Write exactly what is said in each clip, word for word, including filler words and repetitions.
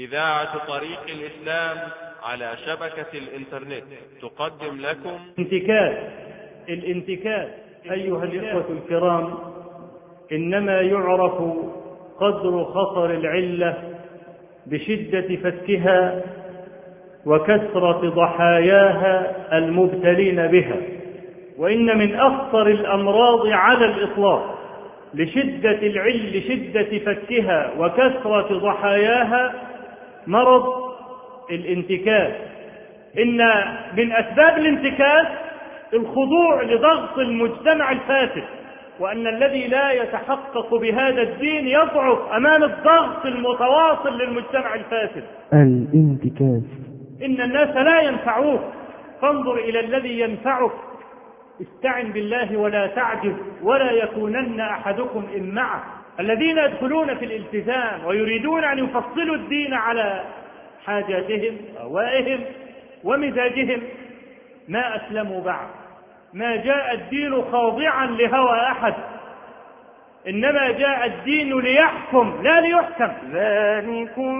إذاعة طريق الإسلام على شبكة الإنترنت تقدم لكم انتكاس. الانتكاس أيها الإخوة الكرام إنما يعرف قدر خطر العلة بشدة فتكها وكثرة ضحاياها المبتلين بها، وإن من أخطر الأمراض على الإطلاق لشدة العل لشدة فتكها وكثرة ضحاياها مرض الانتكاس. إن من أسباب الانتكاس الخضوع لضغط المجتمع الفاسد، وأن الذي لا يتحقق بهذا الدين يضعف أمام الضغط المتواصل للمجتمع الفاسد. الانتكاس. إن الناس لا ينفعوك، فانظر إلى الذي ينفعك. استعن بالله ولا تعجز، ولا يكونن أحدكم إمعة. الذين يدخلون في الالتزام ويريدون أن يفصلوا الدين على حاجاتهم أهوائهم ومزاجهم ما أسلموا بعد. ما جاء الدين خاضعا لهوى أحد، إنما جاء الدين ليحكم لا ليحكم. ذلكم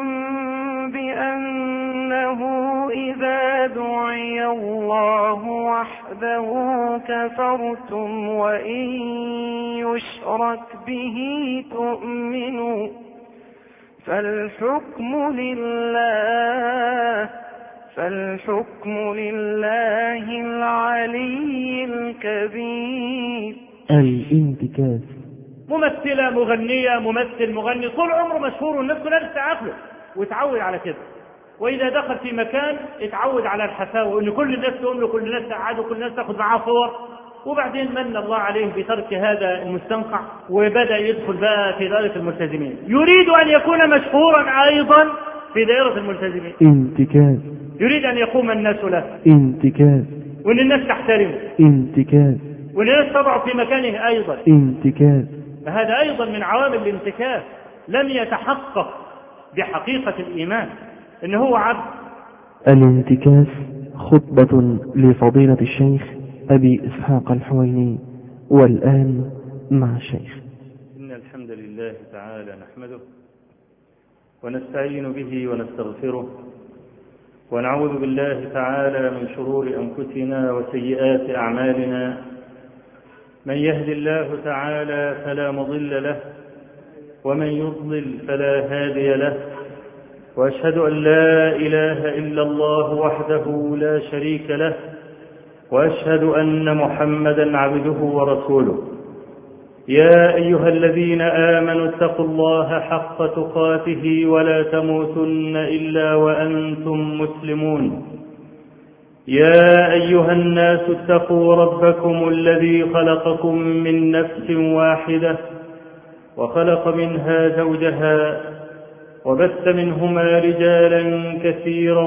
بأنه إذا دعي الله وحده كفرتم وإن يشرك به تؤمنوا فالحكم لله فالحكم لله العلي الكبير. الانتكاس. ممثلة مغنية ممثل مغني طول عمره مشهور والناس كلها تستعقله ويتعود على كده، وإذا دخل في مكان اتعود على الحفاوة وإن كل الناس تقوم له، كل الناس تقعد وكل الناس تاخذ معاه صور، وبعدين من الله عليه بترك هذا المستنقع وبدأ يدخل بقى في دائرة الملتزمين، يريد أن يكون مشهورا أيضا في دائرة الملتزمين. انتكاس. يريد أن يقوم الناس له. انتكاس. وإن الناس تحترمه. انتكاس. وإن الناس تضع في مكانه أيضا. انتكاس. فهذا أيضا من عوامل الانتكاس. لم يتحقق بحقيقة الإيمان إنه هو عبد. الانتكاس خطبة لفضيلة الشيخ أبي إسحاق الحويني. والآن مع الشيخ. إن الحمد لله تعالى نحمده ونستعين به ونستغفره ونعوذ بالله تعالى من شرور أنفسنا وسيئات أعمالنا. من يهد الله تعالى فلا مضل له ومن يضلل فلا هادي له، وأشهد أن لا إله إلا الله وحده لا شريك له، وأشهد أن محمدا عبده ورسوله. يا أيها الذين آمنوا اتقوا الله حق تقاته ولا تموتن إلا وأنتم مسلمون. يا أيها الناس اتقوا ربكم الذي خلقكم من نفس واحدة وخلق منها زوجها وبث منهما رجالا كثيرا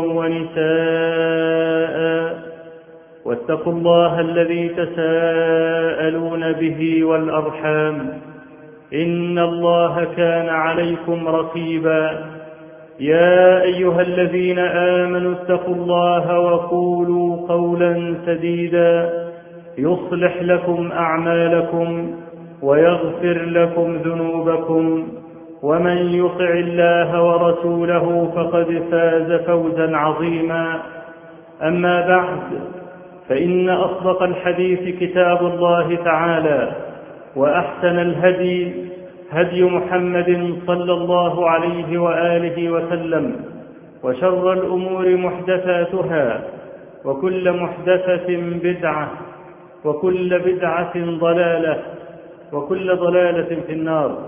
ونساء، واتقوا الله الذي تساءلون به والأرحام إن الله كان عليكم رقيبا. يا أيها الذين آمنوا اتقوا الله وقولوا قولا سديدا يصلح لكم أعمالكم ويغفر لكم ذنوبكم، ومن يطع الله ورسوله فقد فاز فوزا عظيما. أما بعد، فإن أصدق الحديث كتاب الله تعالى، وأحسن الهدي هدي محمد صلى الله عليه وآله وسلم، وشر الأمور محدثاتها، وكل محدثة بدعة، وكل بدعة ضلالة، وكل ضلالة في النار.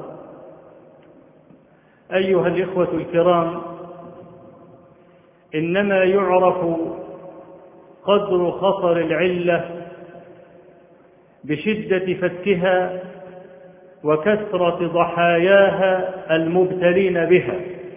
أيها الإخوة الكرام، إنما يعرف قدر خطر العلة بشدة فتكها وكثرة ضحاياها المبتلين بها.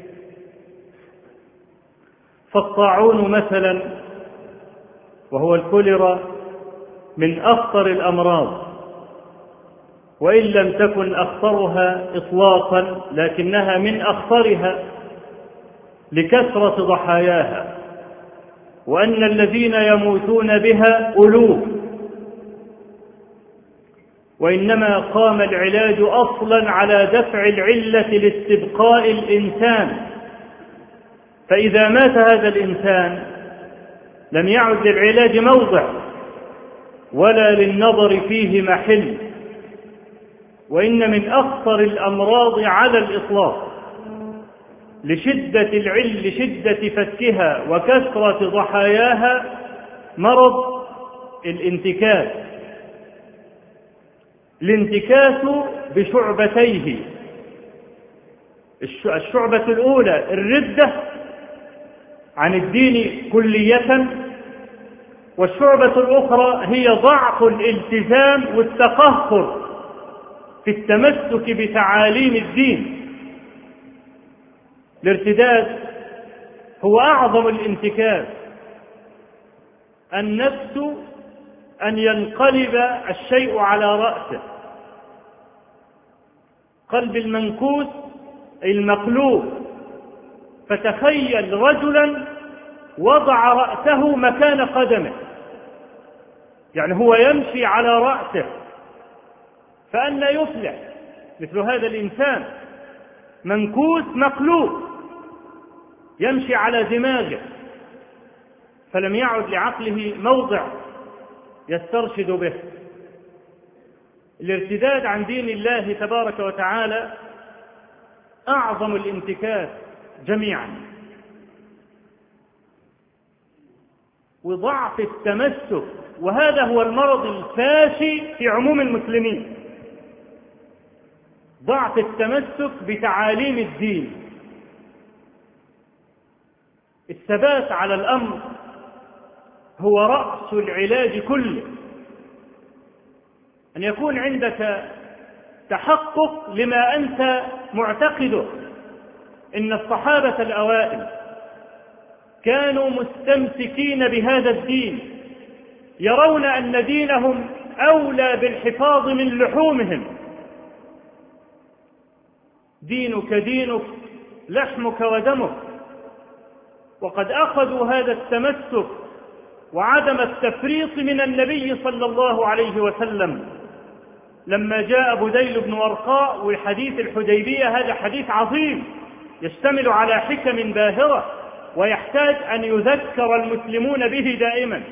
فالطاعون مثلا وهو الكوليرا من أخطر الأمراض، وإن لم تكن أخطرها إطلاقا لكنها من أخطرها لكثرة ضحاياها، وأن الذين يموتون بها ألوف. وإنما قام العلاج أصلا على دفع العلة لاستبقاء الإنسان، فإذا مات هذا الإنسان لم يعد للعلاج موضع ولا للنظر فيه محل، وإن من أخطر الأمراض على الإطلاق لشدة العل لشدة فكها وكثرة ضحاياها مرض الانتكاس. الانتكاس بشعبتيه، الشعبة الأولى الردة عن الدين كلية، والشعبة الأخرى هي ضعف الالتزام والتقهقر في التمسك بتعاليم الدين. الارتداد هو أعظم الانتكاس، النفس أن ينقلب الشيء على رأسه، قلب المنكوس المقلوب. فتخيل رجلا وضع رأسه مكان قدمه، يعني هو يمشي على رأسه، فأنا يفلح مثل هذا الإنسان منكوس مقلوب يمشي على دماغه، فلم يعد لعقله موضع يسترشد به. الارتداد عن دين الله تبارك وتعالى أعظم الانتكاس جميعا، وضعف التمسك، وهذا هو المرض الفاشي في عموم المسلمين، ضعف التمسك بتعاليم الدين. الثبات على الأمر هو رأس العلاج كله، أن يكون عندك تحقق لما أنت معتقده. إن الصحابة الأوائل كانوا مستمسكين بهذا الدين، يرون أن دينهم أولى بالحفاظ من لحومهم. دينك دينك لحمك ودمك. وقد أخذوا هذا التمسك وعدم التفريط من النبي صلى الله عليه وسلم لما جاء بديل بن ورقاء. والحديث الحديبية هذا حديث عظيم يشتمل على حكم باهرة، ويحتاج أن يذكر المسلمون به دائما.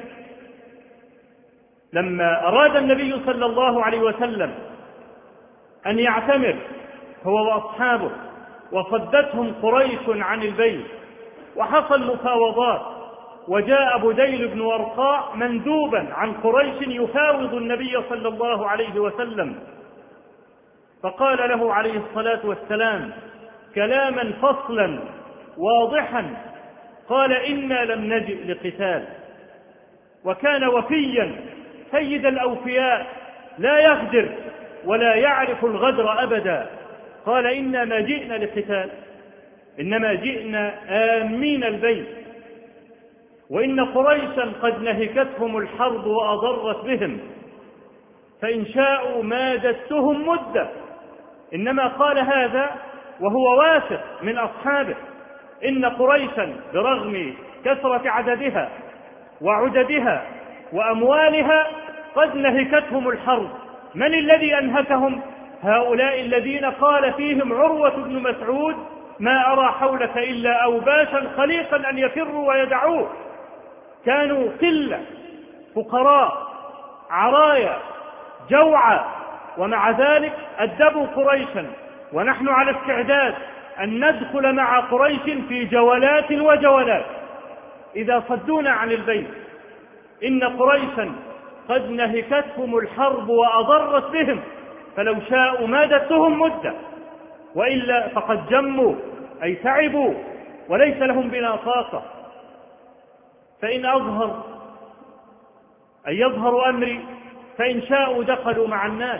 لما أراد النبي صلى الله عليه وسلم أن يعتمر هو وأصحابه، وصدتهم قريش عن البيت، وحصل مفاوضات، وجاء بديل بن ورقاء مندوبا عن قريش يفاوض النبي صلى الله عليه وسلم، فقال له عليه الصلاة والسلام كلاما فصلا واضحا، قال إنا لم نجئ لقتال. وكان وفيا سيد الأوفياء لا يغدر ولا يعرف الغدر أبدا. قال إنا ما جئنا لقتال، إنما جئنا آمين البيت، وإن قريشا قد نهكتهم الحرب وأضرت بهم، فإن شاءوا مادتهم مدة. إنما قال هذا وهو واثق من أصحابه إن قريشا برغم كثرة عددها وعددها وأموالها قد نهكتهم الحرب. من الذي أنهكهم؟ هؤلاء الذين قال فيهم عروة بن مسعود ما أرى حولك إلا أوباشا خليقا أن يفروا ويدعوه. كانوا قلة، فقراء، عرايا، جوعى، ومع ذلك أدبوا قريشا. ونحن على استعداد أن ندخل مع قريش في جولات وجولات إذا صدونا عن البيت. إن قريشا قد نهكتهم الحرب وأضرت بهم، فلو شاءوا مادتهم مدة، وإلا فقد جموا أي تعبوا وليس لهم بنا طاقة. فإن أظهر أي يظهر أمري فإن شاءوا دخلوا مع الناس،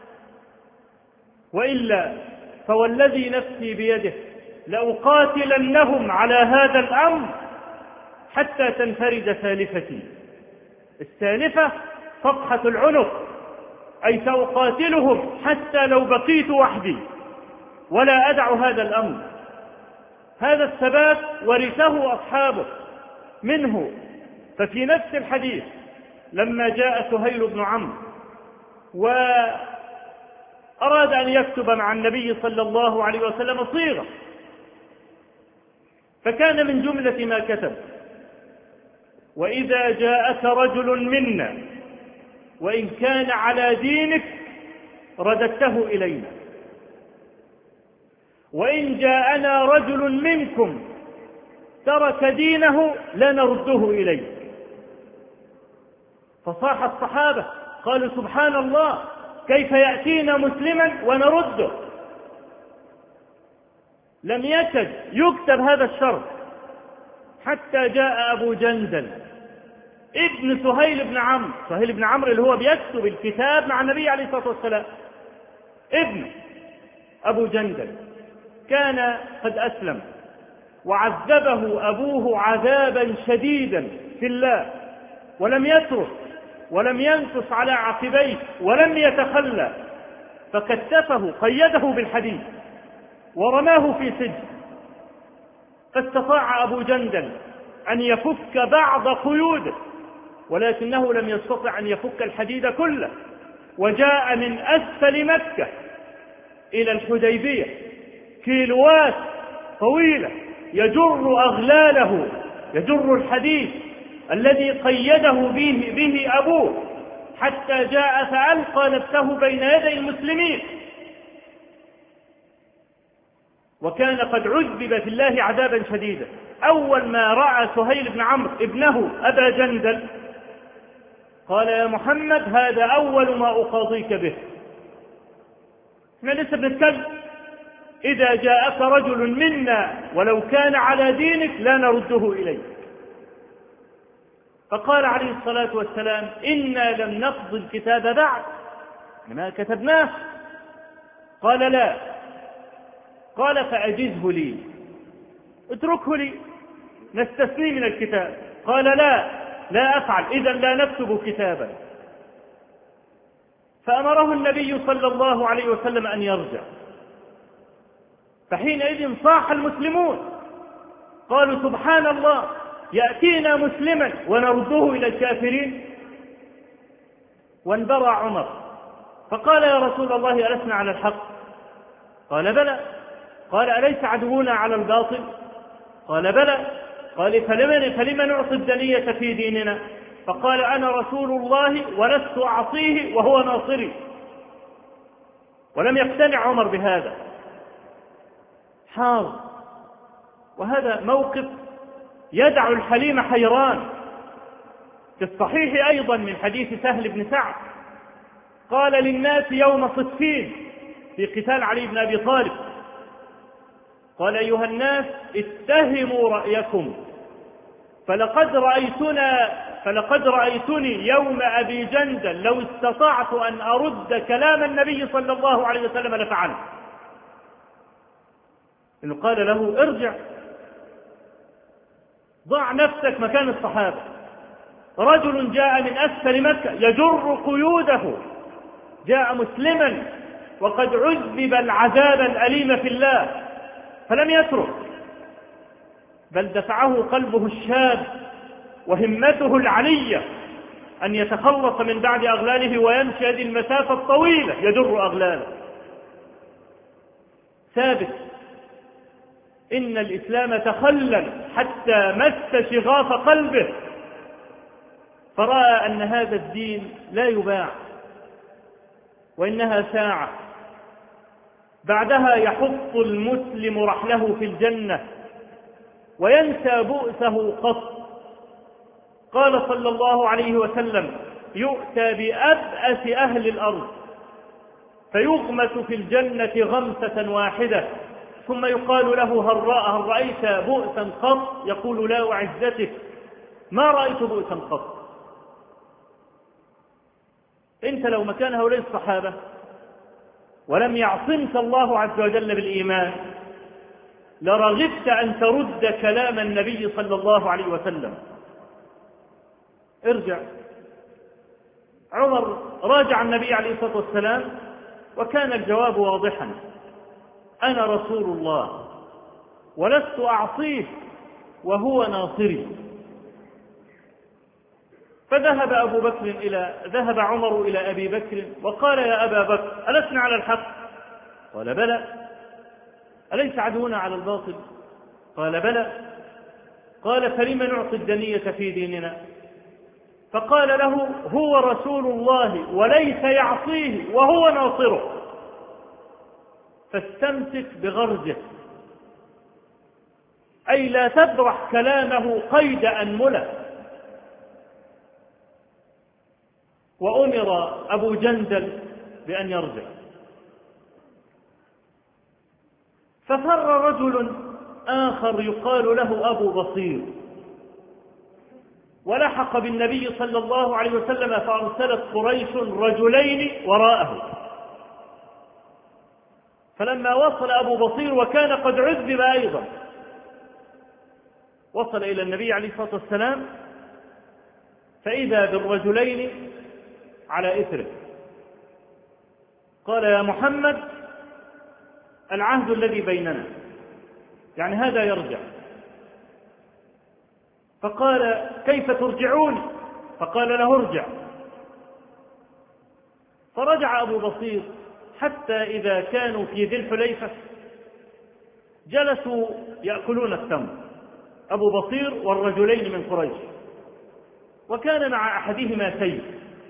وإلا فوالذي نفسي بيده لأقاتلنهم على هذا الأمر حتى تنفرد سالفتي. السالفة صفحة العنق، أي سأقاتلهم حتى لو بقيت وحدي ولا أدع هذا الأمر. هذا الثبات ورثه أصحابه منه. ففي نفس الحديث لما جاء سهيل بن عمرو وأراد أن يكتب مع النبي صلى الله عليه وسلم صيغة، فكان من جملة ما كتب: وإذا جاءك رجل منا وإن كان على دينك رددته إلينا، وإن جاءنا رجل منكم ترك دينه لنرده إليه. فصاح الصحابة قالوا: سبحان الله، كيف يأتينا مسلما ونرده؟ لم يكد يكتب هذا الشرط حتى جاء أبو جندل ابن سهيل بن عمرو، سهيل بن عمرو اللي هو بيكتب الكتاب مع النبي عليه الصلاة والسلام، ابن أبو جندل كان قد أسلم، وعذبه أبوه عذابا شديدا في الله، ولم يترك ولم ينكص على عقبيه ولم يتخلى، فكتفه قيده بالحديد ورماه في سجن. فاستطاع أبو جندل أن يفك بعض قيوده، ولكنه لم يستطع أن يفك الحديد كله، وجاء من أسفل مكة إلى الحديبية كيلوات طويلة يجر أغلاله، يجر الحديد الذي قيده به, به أبوه، حتى جاء فألقى نفسه بين يدي المسلمين، وكان قد عذب في الله عذابا شديدا. أول ما رأى سهيل بن عمرو ابنه أبا جندل قال: يا محمد، هذا أول ما أقاضيك به. احنا لسه بنتكلم: إذا جاءك رجل منا ولو كان على دينك لا نرده إليك. فقال عليه الصلاة والسلام: إنا لم نقض الكتاب بعد، ما كتبناه. قال: لا. قال: فأجزه لي، اتركه لي نستثني من الكتاب. قال: لا لا أفعل، إذا لا نكتب كتابا. فأمره النبي صلى الله عليه وسلم أن يرجع. فحينئذ صاح المسلمون قالوا: سبحان الله، يأتينا مسلما ونرده إلى الكافرين. وانبرى عمر فقال: يا رسول الله، ألسنا على الحق؟ قال: بلى. قال: أليس عدونا على الباطل؟ قال: بلى. قال: فلمن, فلمن نعطي الدنية في ديننا؟ فقال: أنا رسول الله ولست أعصيه وهو ناصري. ولم يقتنع عمر بهذا، حار. وهذا موقف يدع الحليم حيران. في الصحيح أيضا من حديث سهل بن سعد قال للناس يوم صفين في قتال علي بن أبي طالب: قال: أيها الناس، اتهموا رأيكم، فلقد رأيتنا فلقد رأيتني يوم أبي جندل لو استطعت أن أرد كلام النبي صلى الله عليه وسلم لفعلت. إنه قال له: ارجع، ضع نفسك مكان الصحابة. رجل جاء من أسفل مكة يجر قيوده، جاء مسلما وقد عذب العذاب الأليم في الله، فلم يترك، بل دفعه قلبه الشاب وهمته العلية أن يتخلص من بعد أغلاله ويمشي هذه المسافة الطويلة يجر أغلاله. ثابت إن الإسلام تخلل حتى مس شغاف قلبه، فرأى أن هذا الدين لا يباع، وإنها ساعة بعدها يحط المسلم رحله في الجنة وينسى بؤسه قط. قال صلى الله عليه وسلم: يؤتى بأبأس أهل الأرض فيغمس في الجنة غمسة واحدة، ثم يقال له: هل رأيت بؤسا قط؟ يقول: لا وعزتك ما رأيت بؤسا قط. انت لو مكان هؤلاء الصحابة ولم يعصمك الله عز وجل بالإيمان لرغبت أن ترد كلام النبي صلى الله عليه وسلم. ارجع. عمر راجع النبي عليه الصلاة والسلام وكان الجواب واضحا: أنا رسول الله ولست أعصيه وهو ناصري. فذهب أبو بكر إلى ذهب عمر إلى أبي بكر وقال: يا أبا بكر، ألسنا على الحق؟ قال: بلى. أليس عدونا على الباطل؟ قال بلى. قال فلم نعطي الدنية في ديننا؟ فقال له هو رسول الله وليس يعصيه وهو ناصره، فاستمسك بغرزه، أي لا تبرح كلامه قيد أنملة. وأمر أبو جندل بأن يرجع، ففر رجل آخر يقال له أبو بصير ولحق بالنبي صلى الله عليه وسلم، فأرسلت قريش رجلين وراءه. فلما وصل أبو بصير وكان قد عذب أيضا، وصل إلى النبي عليه الصلاة والسلام فإذا بالرجلين على إثره. قال يا محمد العهد الذي بيننا، يعني هذا يرجع. فقال كيف ترجعون؟ فقال له ارجع. فرجع أبو بصير حتى إذا كانوا في ذي الحليفة جلسوا يأكلون التمر، أبو بصير والرجلين من قريش، وكان مع أحدهما سيف.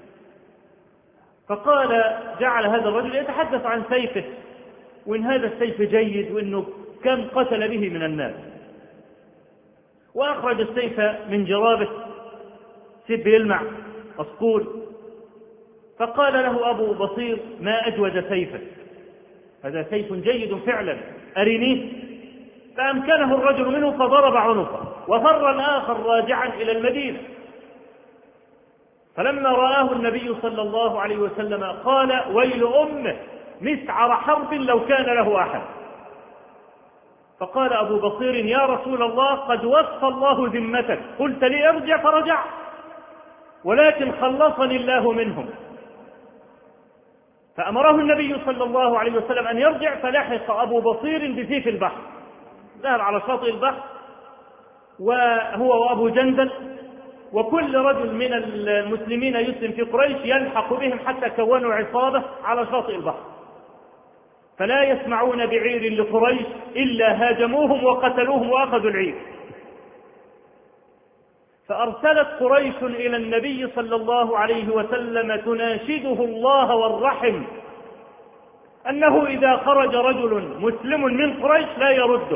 فقال جعل هذا الرجل يتحدث عن سيفه، وإن هذا السيف جيد، وإنه كم قتل به من الناس، وأخرج السيف من جرابه، سيف يلمع أسطول. فقال له أبو بصير ما أجود سيفك، هذا سيف جيد فعلا، أرنيه. فأمكنه الرجل منه فضرب عنقه، وفر الآخر راجعا إلى المدينة. فلما رآه النبي صلى الله عليه وسلم قال ويل أمه مسعر حرب لو كان له أحد. فقال أبو بصير يا رسول الله قد وفى الله ذمتك، قلت لي ارجع فرجع، ولكن خلصني الله منهم. فأمره النبي صلى الله عليه وسلم أن يرجع، فلحق أبو بصير بسيف البحر، ذهب على شاطئ البحر وهو وأبو جندل وكل رجل من المسلمين يسلم في قريش يلحق بهم حتى كونوا عصابة على شاطئ البحر، فلا يسمعون بعير لقريش إلا هاجموهم وقتلوهم وأخذوا العير. فأرسلت قريش إلى النبي صلى الله عليه وسلم تناشده الله والرحم أنه إذا خرج رجل مسلم من قريش لا يرده،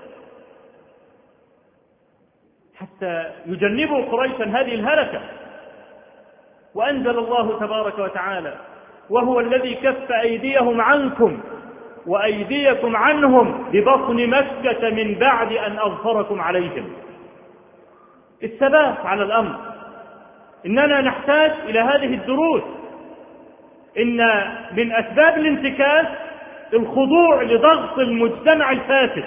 حتى يجنبوا قريشا هذه الهلكة. وأنزل الله تبارك وتعالى وهو الذي كف أيديهم عنكم وأيديكم عنهم ببطن مكة من بعد أن أظفركم عليهم. الثبات على الأمر، إننا نحتاج إلى هذه الدروس. إن من أسباب الانتكاس الخضوع لضغط المجتمع الفاسد،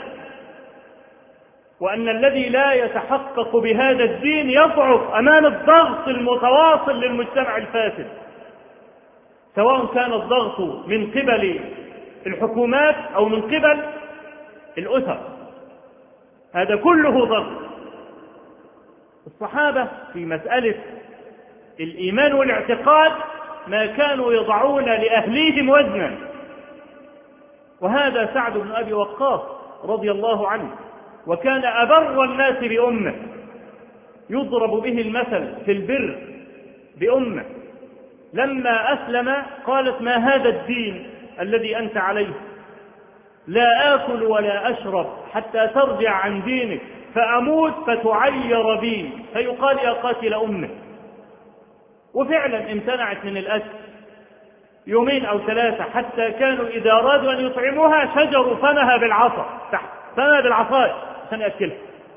وأن الذي لا يتحقق بهذا الدين يضعف أمام الضغط المتواصل للمجتمع الفاسد، سواء كان الضغط من قبل الحكومات أو من قبل الأسر، هذا كله ضغط. الصحابة في مسألة الإيمان والاعتقاد ما كانوا يضعون لأهليهم وزنا، وهذا سعد بن أبي وقاص رضي الله عنه، وكان أبر الناس بأمه، يضرب به المثل في البر بأمه. لما أسلم قالت ما هذا الدين الذي أنت عليه، لا آكل ولا أشرب حتى ترجع عن دينك، فأموت فتعير بي فيقال يا قاتل أمه. وفعلا امتنعت من الأكل يومين أو ثلاثة، حتى كانوا إذا أرادوا أن يطعموها شجروا فمها بالعصا، تحت فمها بالعصاية عشان يأكلها.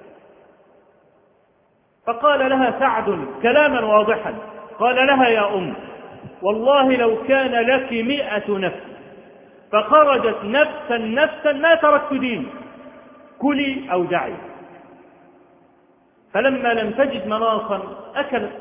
فقال لها سعد كلاما واضحا، قال لها يا أم والله لو كان لك مئة نفس فخرجت نفسا نفسا ما تركت دين، كلي أو دعي. فلما لم تجد مناصا أكلت.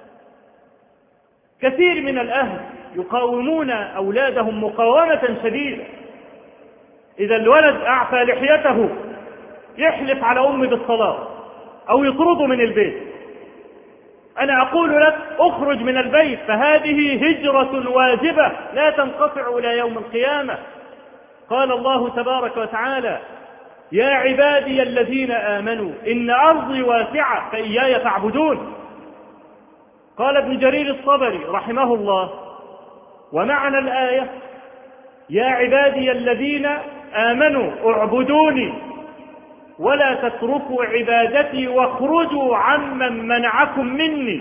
كثير من الأهل يقاومون أولادهم مقاومة شديدة، إذا الولد أعفى لحيته يحلف على أمه بالصلاة أو يطرده من البيت. أنا أقول لك أخرج من البيت، فهذه هجرة واجبة لا تنقطع إلى يوم القيامة. قال الله تبارك وتعالى يا عبادي الذين آمنوا إن أرضي واسعة فإياي فاعبدون. قال ابن جرير الطبري رحمه الله: ومعنى الآية يا عبادي الذين آمنوا اعبدوني ولا تتركوا عبادتي واخرجوا عمن منعكم مني.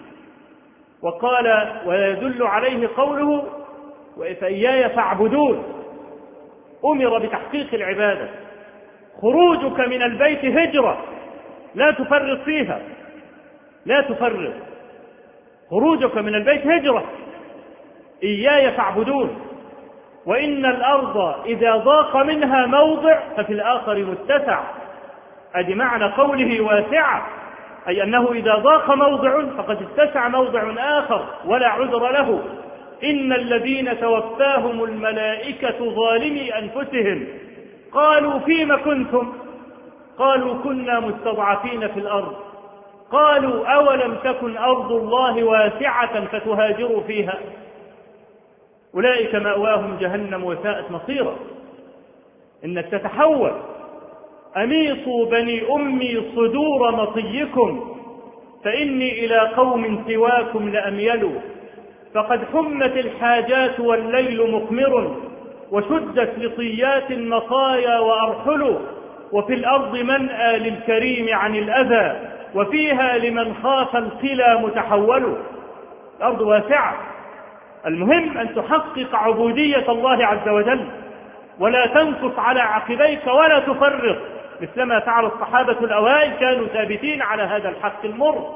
وقال: ويدل عليه قوله: فإياي فاعبدون. أمر بتحقيق العبادة. خروجك من البيت هجرة لا تفرط فيها، لا تفرط. خروجك من البيت هجرة. إياي فاعبدون. وإن الأرض إذا ضاق منها موضع ففي الآخر متسع. أدي معنى قوله واسعة، أي أنه إذا ضاق موضع فقد اتسع موضع آخر ولا عذر له. إن الذين توفاهم الملائكة ظالمي أنفسهم قالوا فيم كنتم؟ قالوا كنا مستضعفين في الأرض. قالوا أولم تكن أرض الله واسعة فتهاجروا فيها. أولئك مأواهم جهنم وساءت مصيرا. إنك تتحول. أميصوا بني أمي صدور مطيكم فإني إلى قوم سواكم لأميل. فقد حمت الحاجات والليل مقمر وشدت لطيات المطايا وأرحل. وفي الأرض منأى للكريم عن الأذى وفيها لمن خاف القلى متحول. الأرض واسعة. المهم أن تحقق عبودية الله عز وجل ولا تنكص على عقبيك ولا تفرط، مثلما فعل الصحابة الأوائل، كانوا ثابتين على هذا الحق المر.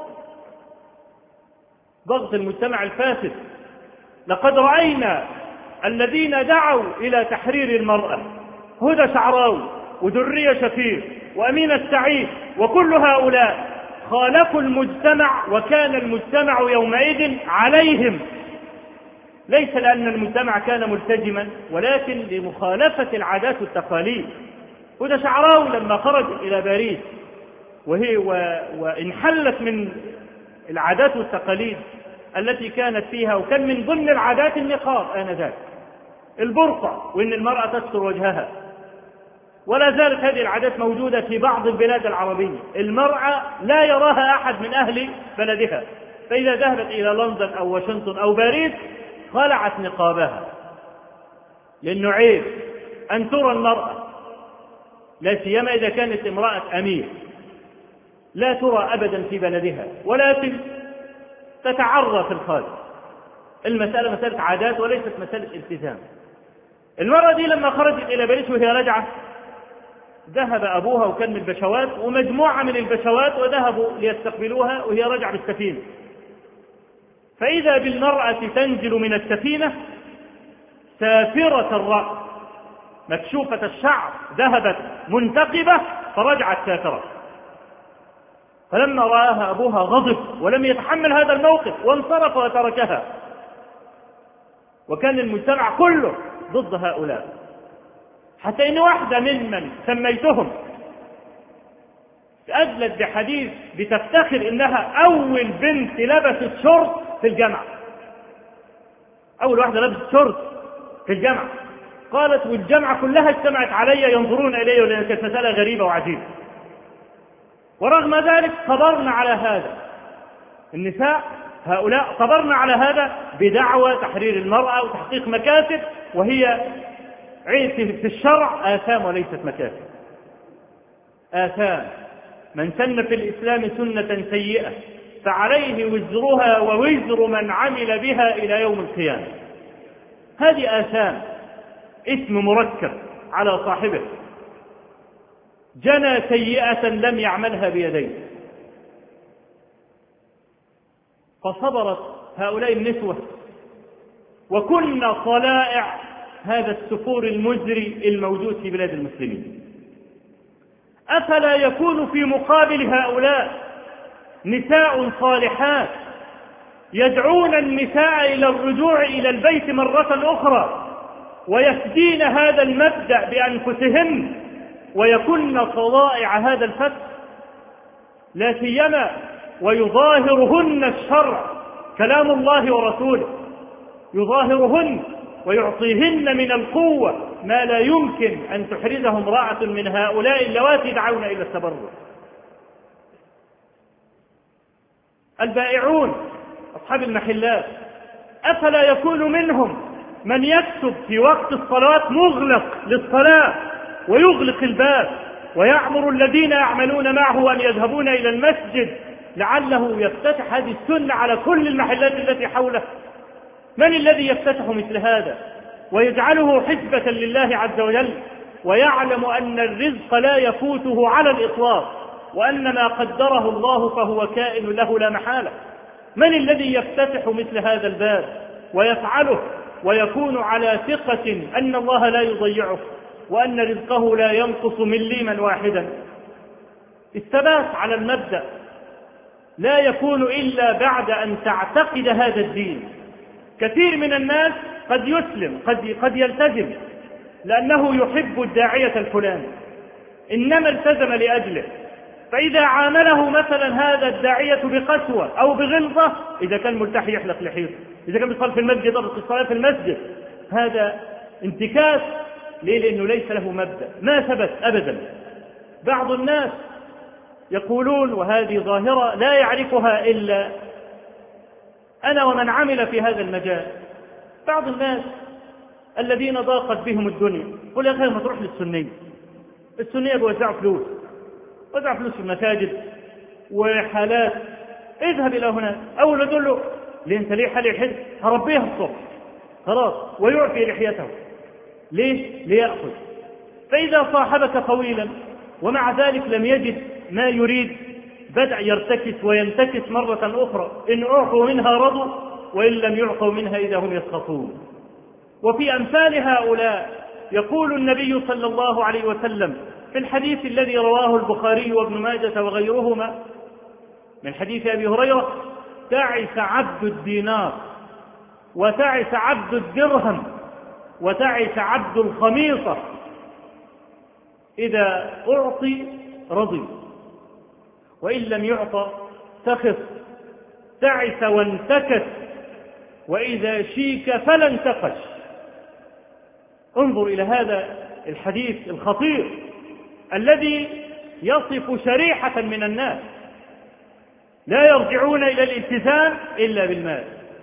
ضغط المجتمع الفاسد. لقد رأينا الذين دعوا إلى تحرير المرأة، هدى شعراوي ودرية شفير وأمين السعيد وكل هؤلاء خالفوا المجتمع، وكان المجتمع يومئذ عليهم، ليس لأن المجتمع كان ملتزما ولكن لمخالفة العادات والتقاليد. هدى شعراوي لما خرج إلى باريس وهي وانحلت من العادات والتقاليد التي كانت فيها، وكان من ضمن العادات النقاب آنذاك، البرقع، وإن المرأة تستر وجهها، ولا زالت هذه العادات موجودة في بعض البلاد العربية. المرأة لا يراها أحد من أهل بلدها، فإذا ذهبت إلى لندن أو واشنطن أو باريس خلعت نقابها، لأنه عيب أن ترى المرأة، لا سيما إذا كانت امرأة أمير، لا ترى أبدا في بلدها ولكن تتعرى في الخارج. المسألة مسألة عادات وليست مسألة التزام. المرأة دي لما خرجت إلى باريس وهي راجعة، ذهب أبوها وكان من البشوات ومجموعة من البشوات وذهبوا ليستقبلوها وهي راجعة بالسفينة، فإذا بالمرأة تنزل من السفينة سافرة الرأس مكشوفة الشعر، ذهبت منتقبة فرجعت سافرة. فلما رآها أبوها غضب ولم يتحمل هذا الموقف وانصرف وتركها، وكان المجتمع كله ضد هؤلاء، حتى إن واحدة ممن سميتهم أدلت بحديث بتفتخر إنها أول بنت لبست شورت في الجامعة، أول واحدة لبست شورت في الجامعة. قالت والجامعة كلها اجتمعت علي ينظرون إلي لأن كانت مسألة غريبة وعجيبة، ورغم ذلك صبرنا على هذا. النساء هؤلاء صبرنا على هذا بدعوى تحرير المرأة وتحقيق مكاسب، وهي عيد في الشرع آثام وليست مكاسب. آثام. من سن في الإسلام سنة سيئة فعليه وزرها ووزر من عمل بها إلى يوم القيامة. هذه آثام، اسم مركب على صاحبه، جنى سيئة لم يعملها بيديه. فصبرت هؤلاء النسوة وكن طلائع هذا السفور المزري الموجود في بلاد المسلمين. أفلا يكون في مقابل هؤلاء نساء صالحات يدعون النساء إلى الرجوع إلى البيت مرة أخرى ويفدين هذا المبدأ بأنفسهن ويكن طلائع هذا الفتح، لا سيما ويظاهرهن الشرع كلام الله ورسوله، يظاهرهن ويعطيهن من القوة ما لا يمكن أن تحرزه امرأة من هؤلاء اللواتي يدعون إلى التبرج. البائعون أصحاب المحلات أفلا يكون منهم من يكتب في وقت الصلاة مغلق للصلاة ويغلق الباب ويأمر الذين يعملون معه أن يذهبون إلى المسجد لعله يفتتح هذه السنة على كل المحلات التي حوله؟ من الذي يفتتح مثل هذا ويجعله حسبة لله عز وجل ويعلم أن الرزق لا يفوته على الإطلاق وأن ما قدره الله فهو كائن له لا محالة؟ من الذي يفتتح مثل هذا الباب ويفعله ويكون على ثقة أن الله لا يضيعه وأن رزقه لا ينقص مليما واحدا؟ الثبات على المبدأ لا يكون إلا بعد أن تعتقد هذا الدين. كثير من الناس قد يسلم قد, قد يلتزم لأنه يحب الداعية الفلاني، إنما التزم لأجله، فإذا عامله مثلا هذا الداعية بقسوة أو بغلظة، إذا كان ملتحي يحلق لحيته، إذا كان بيصلي في المسجد ضبط الصلاة في المسجد، هذا انتكاس. ليه؟ لأنه ليس له مبدأ، ما ثبت أبدا. بعض الناس يقولون، وهذه ظاهرة لا يعرفها إلا أنا ومن عمل في هذا المجال، بعض الناس الذين ضاقت بهم الدنيا قل يا أخي ما تروح للسنية، السنية بيوزعوا فلوس، وزع فلوس في المساجد وحالات، اذهب إلى هنا. أول يقول له ليه أنت ليه حالي الحزب؟ هربيها الصبح خلاص، ويعفي لحيته. ليه؟ ليأخذ. فإذا صاحبك طويلا ومع ذلك لم يجد ما يريد بدأ يرتكس وينتكس مرة أخرى، إن أعطوا منها رضوا وإن لم يعطوا منها إذا هم يسخطون. وفي أمثال هؤلاء يقول النبي صلى الله عليه وسلم في الحديث الذي رواه البخاري وابن ماجة وغيرهما من حديث أبي هريرة: تعس عبد الدينار وتعس عبد الدرهم وتعس عبد الخميصة، إذا أعطي رضي وإن لم يعطى سخط، تعس وانتكس وإذا شيك فلا انتقش. انظر إلى هذا الحديث الخطير الذي يصف شريحة من الناس لا يرجعون إلى الالتزام إلا بالمال.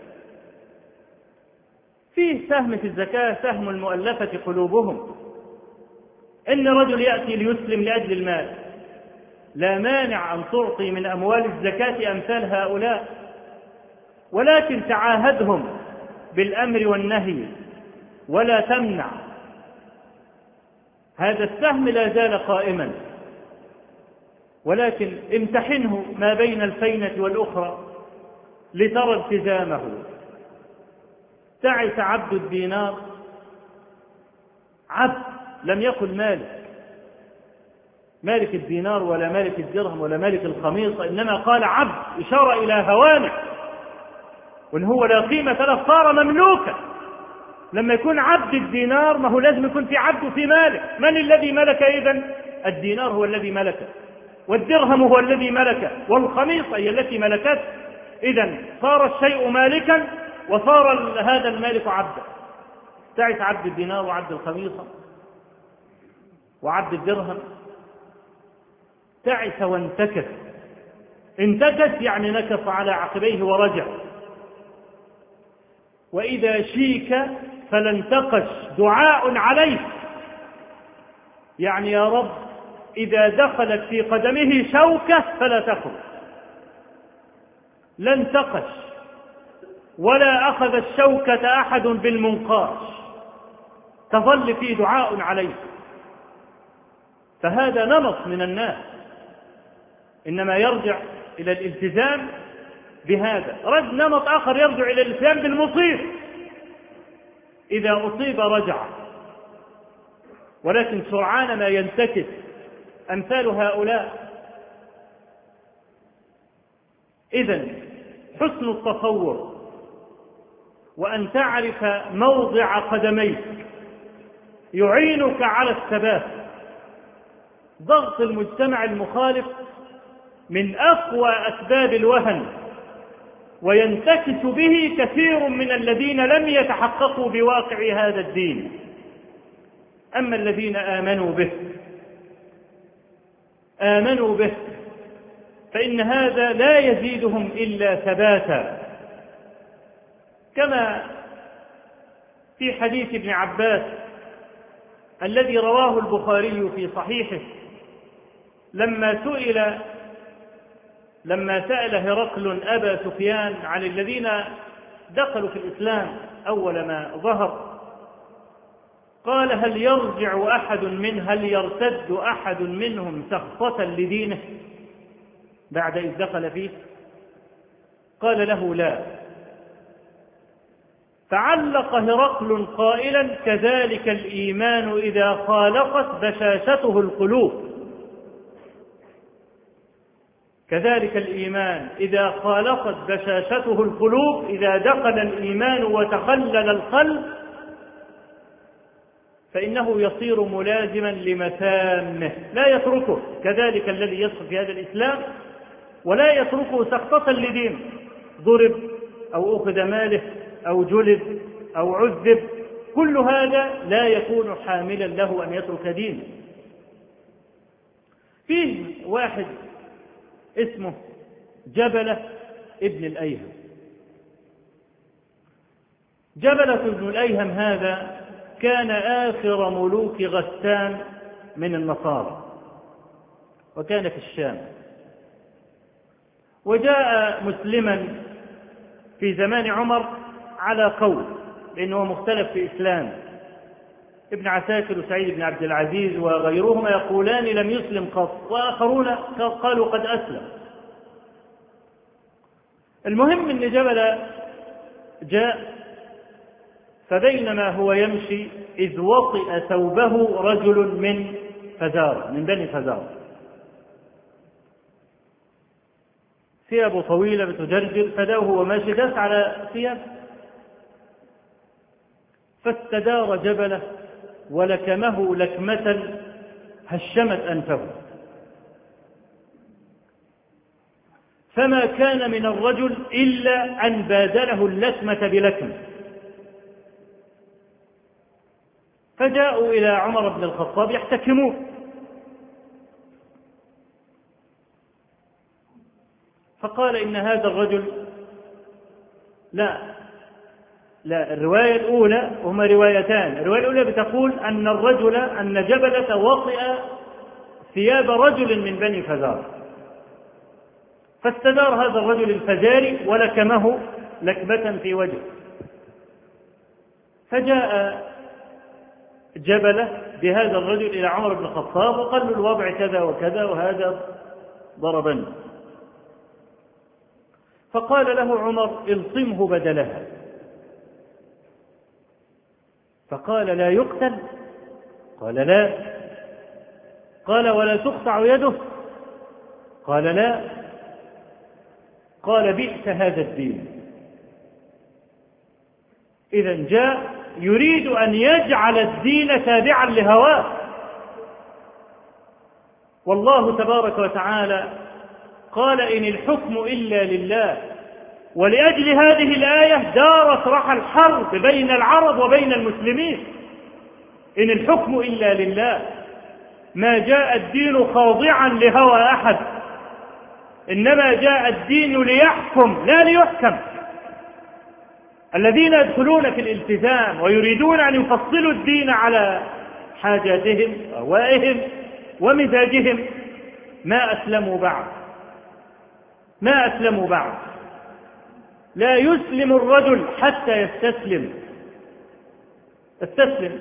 فيه سهم في الزكاة، سهم المؤلفة قلوبهم، إن رجل يأتي ليسلم لأجل المال، لا مانع أن تعطي من أموال الزكاة أمثال هؤلاء، ولكن تعاهدهم بالأمر والنهي ولا تمنع. هذا السهم لا زال قائما، ولكن امتحنه ما بين الفينة والأخرى لترى التزامه. تعس عبد الدينار، عبد لم يقل مالك، مالك الدينار ولا مالك الدرهم ولا مالك الخميصة، إنما قال عبد، إشارة إلى هوانه، وإن هو لا قيمة له صار مملوكا. لما يكون عبد الدينار ما هو لازم يكون في عبد في مالك. من الذي ملك إذن؟ الدينار هو الذي ملكه، والدرهم هو الذي ملكه، والخميصة هي التي ملكته. إذن صار الشيء مالكا وصار هذا المالك عبدا. تعس عبد الدينار وعبد الخميصة وعبد الدرهم، تعس وانتكس. انتكس يعني نكص على عقبيه ورجع. وإذا شيك فلا انتقش، دعاء عليه، يعني يا رب إذا دخلت في قدمه شوكة فلا تخرج. لا انتقش ولا أخذ الشوكة أحد بالمنقاش، تظل فيه دعاء عليه. فهذا نمط من الناس، إنما يرجع إلى الالتزام بهذا. رد نمط آخر يرجع إلى الالتزام بالمصيب، إذا أصيب رجع، ولكن سرعان ما ينتكس. أمثال هؤلاء. إذن حسن التصور وأن تعرف موضع قدميك يعينك على الثبات. ضغط المجتمع المخالف من أقوى أسباب الوهن، وينتكس به كثير من الذين لم يتحققوا بواقع هذا الدين. أما الذين آمنوا به آمنوا به فإن هذا لا يزيدهم إلا ثباتا، كما في حديث ابن عباس الذي رواه البخاري في صحيحه لما سئل لما سأل هرقل أبا سفيان عن الذين دخلوا في الإسلام أول ما ظهر، قال: هل يرجع أحد من هل يرتد أحد منهم سخطة لدينه بعد إذ دخل فيه؟ قال له: لا. فعلق هرقل قائلا: كذلك الإيمان إذا خالقت بشاشته القلوب. كذلك الإيمان إذا خالقت بشاشته القلوب، إذا دخل الإيمان وتخلل القلب فإنه يصير ملازما لمسامه لا يتركه، كذلك الذي يدخل في هذا الإسلام ولا يتركه سخطة لدينه، ضرب أو أخذ ماله أو جلد أو عذب، كل هذا لا يكون حاملا له أن يترك دينه. فيه واحد اسمه جبلة ابن الأيهم. جبلة ابن الأيهم هذا كان آخر ملوك غسان من النصارى، وكان في الشام، وجاء مسلما في زمان عمر على قول، لأنه مختلف في إسلام. ابن عساكر وسعيد بن عبد العزيز وغيرهما يقولان لم يسلم قط، وآخرون قالوا قد أسلم. المهم أن جبل جاء، فبينما هو يمشي إذ وطئ ثوبه رجل من فزارة من بني فزارة، ثيابه طويلة بتجرجر، فداه وهو ماشي داس على ثيابه، فاستدار جبله ولكمه لكمة هشمت أنفه، فما كان من الرجل إلا أن بادله اللكمة بلكمة. فجاءوا إلى عمر بن الخطاب يحتكموه، فقال: إن هذا الرجل لا لا الرواية الأولى، وهما روايتان، الرواية الأولى بتقول أن الرجل أن جبلة وطئ ثياب رجل من بني فزار، فاستدار هذا الرجل الفزاري ولكمه لكمة في وجهه. فجاء جبلة بهذا الرجل إلى عمر بن الخطاب وقال له: الوضع كذا وكذا وهذا ضربني. فقال له عمر: الطمه بدلها. فقال: لا يقتل؟ قال: لا. قال: ولا تقطع يده؟ قال: لا. قال: بئس هذا الدين. إذا جاء يريد أن يجعل الدين تابعا لهواه، والله تبارك وتعالى قال: إن الحكم إلا لله. ولأجل هذه الآية دارت رحى الحرب بين العرب وبين المسلمين. إن الحكم إلا لله، ما جاء الدين خاضعا لهوى أحد، إنما جاء الدين ليحكم لا ليحكم. الذين يدخلون في الالتزام ويريدون أن يفصلوا الدين على حاجاتهم وأهوائهم ومزاجهم ما أسلموا بعد ما أسلموا بعد لا يسلم الرجل حتى يستسلم. استسلم.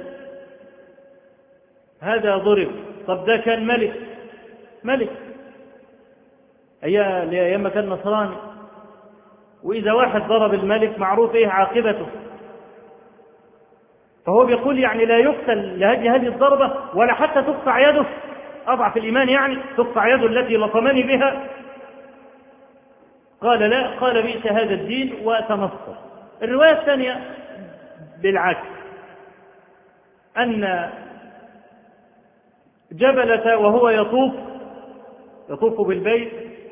هذا ضرب. طب ده كان ملك ملك أيام كان نصراني، وإذا واحد ضرب الملك معروف إيه عاقبته، فهو بيقول يعني لا يقتل لهذه هذه الضربة ولا حتى تقطع يده، أضعف الإيمان يعني تقطع يده التي لطمني بها. قال: لا. قال: بئس هذا الدين وتنصر. الرواية الثانية بالعكس، أن جبلة وهو يطوف يطوف بالبيت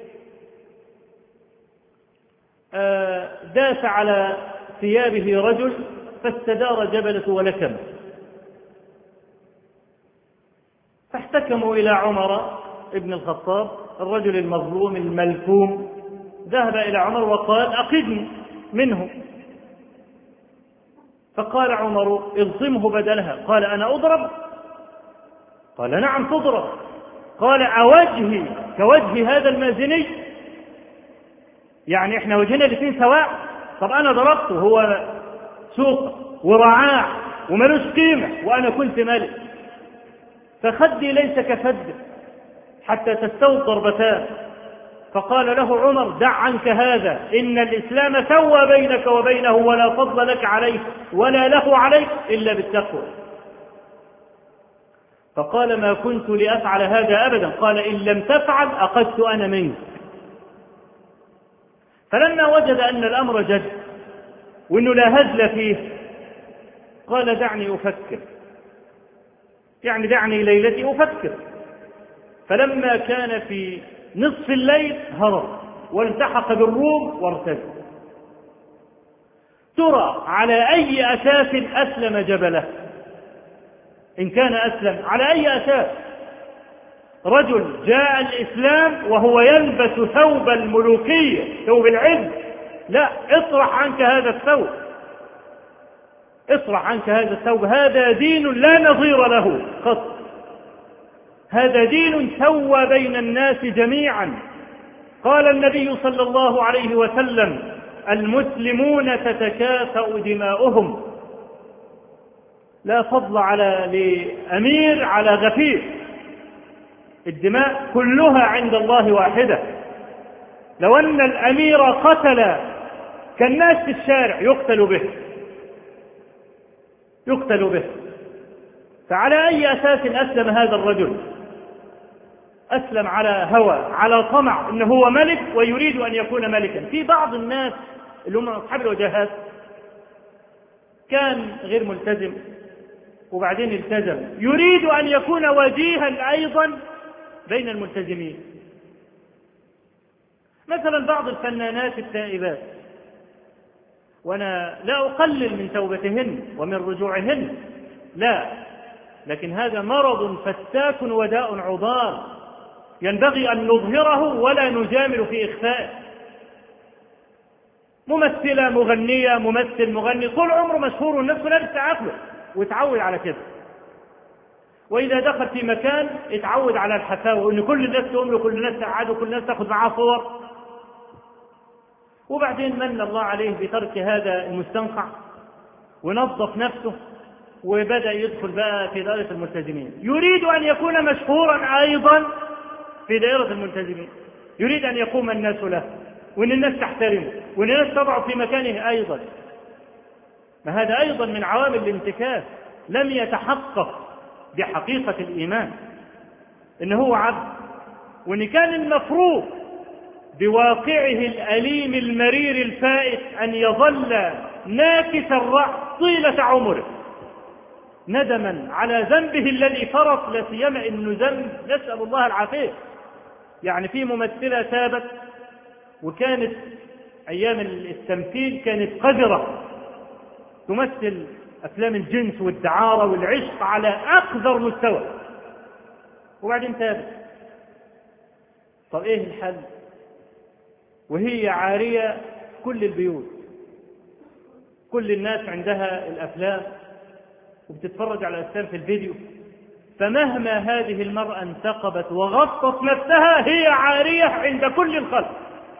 داس على ثيابه رجل فاستدار جبلة ولكمه، فتحاكموا إلى عمر ابن الخطاب الرجل المظلوم الملكوم. ذهب إلى عمر وقال أقدني منه. فقال عمر الطمه بدلها. قال أنا أضرب؟ قال نعم تضرب. قال أوجهي كوجه هذا المازني؟ يعني إحنا وجهنا الاثنين سواء؟ طب أنا ضربته، هو سوق ورعاع وملوش قيمة وأنا كنت ملك، فخدي ليس كفد حتى تستوي ضربتان. فقال له عمر دع عنك هذا، إن الإسلام سوى بينك وبينه ولا فضل لك عليه ولا له عليك إلا بالتقوى. فقال ما كنت لأفعل هذا أبدا. قال إن لم تفعل أخذت أنا منك. فلما وجد أن الأمر جد وأنه لا هزل فيه قال دعني أفكر، يعني دعني ليلتي أفكر. فلما كان في نصف الليل هرب والتحق بالروم وارتد. ترى على أي أساس أسلم جبله؟ إن كان أسلم على أي أساس؟ رجل جاء الإسلام وهو يلبس ثوب الملوكية، ثوب العز. لا، اطرح عنك هذا الثوب، اطرح عنك هذا الثوب. هذا دين لا نظير له قط. هذا دين سوى بين الناس جميعا. قال النبي صلى الله عليه وسلم المسلمون تتكافأ دماؤهم، لا فضل على لأمير على غفير. الدماء كلها عند الله واحدة. لو أن الأمير قتل كالناس في الشارع يقتل به يقتل به. فعلى أي أساس أسلم هذا الرجل؟ أسلم على هوى، على طمع إنه هو ملك ويريد أن يكون ملكا. في بعض الناس اللي هم أصحاب الوجهات كان غير ملتزم وبعدين التزم، يريد أن يكون وجيها أيضا بين الملتزمين. مثلا بعض الفنانات التائبات، وأنا لا أقلل من توبتهن ومن رجوعهن، لا، لكن هذا مرض فتاك وداء عضال ينبغي أن نظهره ولا نجامل في إخفائه. ممثلة مغنية ممثل مغني طول عمره مشهور والناس كلها بتعاقله وتعود على كده، وإذا دخل في مكان اتعود على الحفاوة وإن كل الناس تقوم له، كل الناس تقعده، كل الناس تأخذ معاه صور. وبعدين من الله عليه بترك هذا المستنقع ونظف نفسه وبدأ يدخل بقى في دائرة الملتزمين. يريد أن يكون مشهورا أيضا في دائرة الملتزمين، يريد أن يقوم الناس له وأن الناس تحترمه وأن الناس تضعه في مكانه أيضا. ما هذا أيضا من عوامل الانتكاس. لم يتحقق بحقيقة الإيمان إنه هو عبد، وإن كان المفروض بواقعه الأليم المرير الفائت أن يظل ناكس الرأس طيلة عمره ندما على ذنبه الذي فرط، لا سيما إنه ذنب نسأل الله العافية. يعني في ممثلة تابت وكانت أيام التمثيل كانت قذرة، تمثل أفلام الجنس والدعارة والعشق على أقذر مستوى، وبعدين تابت. طب إيه الحل وهي عارية كل البيوت؟ كل الناس عندها الأفلام وبتتفرج على الأفلام في الفيديو، فمهما هذه المرأة انتقبت وغطت نفسها هي عارية عند كل الخلق.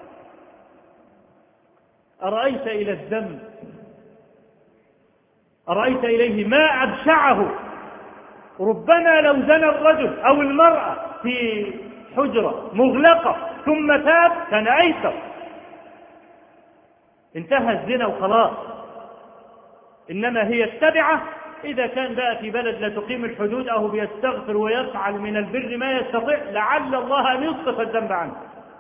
أرأيت إلى الذنب، أرأيت إليه ما أبشعه. ربما لو زنى الرجل أو المرأة في حجرة مغلقة ثم تاب كان أيسر، انتهى الزنا وخلاص. إنما هي التبعة إذا كان بقى في بلد لا تقيم الحدود أو بيستغفر ويفعل من البر ما يستطيع لعل الله أن يسقط الذنب عنه،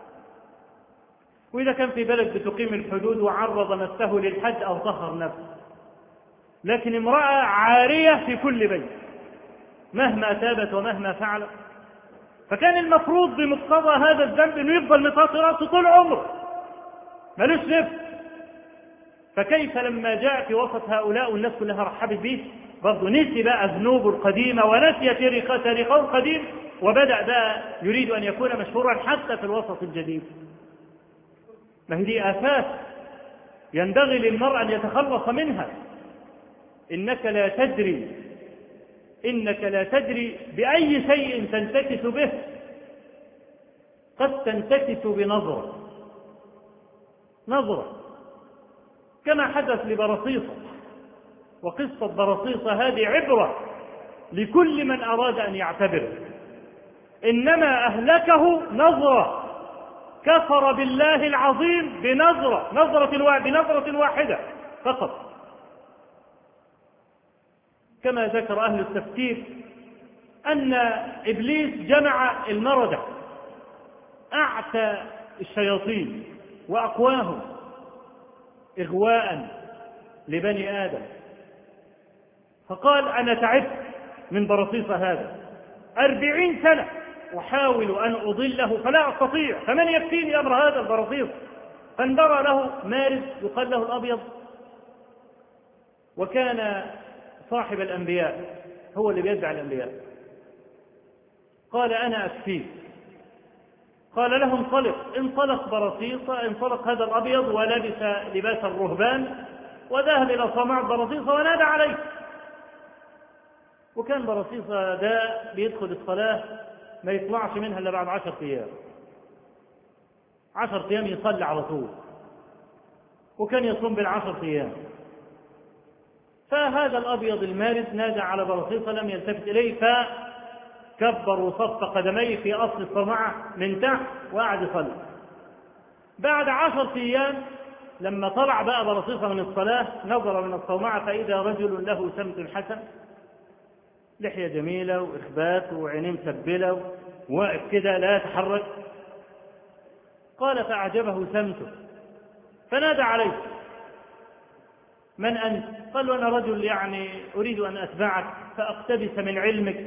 وإذا كان في بلد بتقيم الحدود وعرض نفسه للحد أو طهر نفسه. لكن امرأة عارية في كل بيت مهما تابت ومهما فعلت. فكان المفروض بمقتضى هذا الذنب أنه يفضل مطاطي رأسه طول عمره ملوش نفس. فكيف لما جاء في وسط هؤلاء والناس كلها رحبت به برضه نسي بقى ذنوبه القديمة ونسي تاريخه القديم وبدأ بقى يريد أن يكون مشهورا حتى في الوسط الجديد. ما هي دي آفات ينبغي للمرء أن يتخلص منها. إنك لا تدري إنك لا تدري بأي شيء تنتكس به. قد تنتكس بنظرة نظرة كما حدث لبرصيصة. وقصة برصيصة هذه عبرة لكل من أراد أن يعتبر. إنما أهلكه نظرة، كفر بالله العظيم بنظرة نظرة بنظرة واحدة فقط. كما ذكر أهل التفسير أن إبليس جمع المردة، أعتى الشياطين وأقواهم إغواء لبني آدم، فقال أنا تعبت من برصيصة هذا أربعين سنة أحاول أن أضله فلا أستطيع، فمن يكفيني أمر هذا البرصيص؟ فانبرى له مارد يقال له الأبيض، وكان صاحب الأنبياء، هو اللي بيدعي الأنبياء. قال أنا أكفيه. قال له انطلق. انطلق برصيصة، انطلق هذا الأبيض ولبس لباس الرهبان وذهب إلى صومعة برصيصة ونادى عليه. وكان برصيصة ده بيدخل الصلاة ما يطلعش منها إلا بعد عشر أيام عشر أيام يصلي على طول، وكان يصوم بالعشر أيام. فهذا الأبيض المارد نادى على برصيصة لم يلتفت إليه، فكبر وصف قدميه في أصل الصومعة من تحت وقعد يصلي. بعد عشر أيام لما طلع بقى برصيصة من الصلاة نظر من الصومعة فإذا رجل له سمت حسن، لحية جميلة وإخبات وعينين مسبلة واقف كده لا يتحرك. قال فأعجبه سمته فنادى عليه من أنت؟ قال له أنا رجل يعني أريد أن أتبعك فأقتبس من علمك.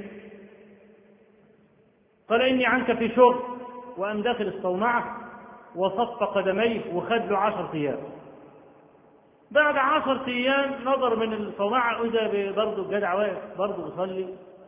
قال إني عنك في شغل، وأن داخل الصومعة وصف قدميه وخد له عشر أيام. بعد عشر أيام نظر من الصومعة إذا برضه الجدع واقف برضه يصلي.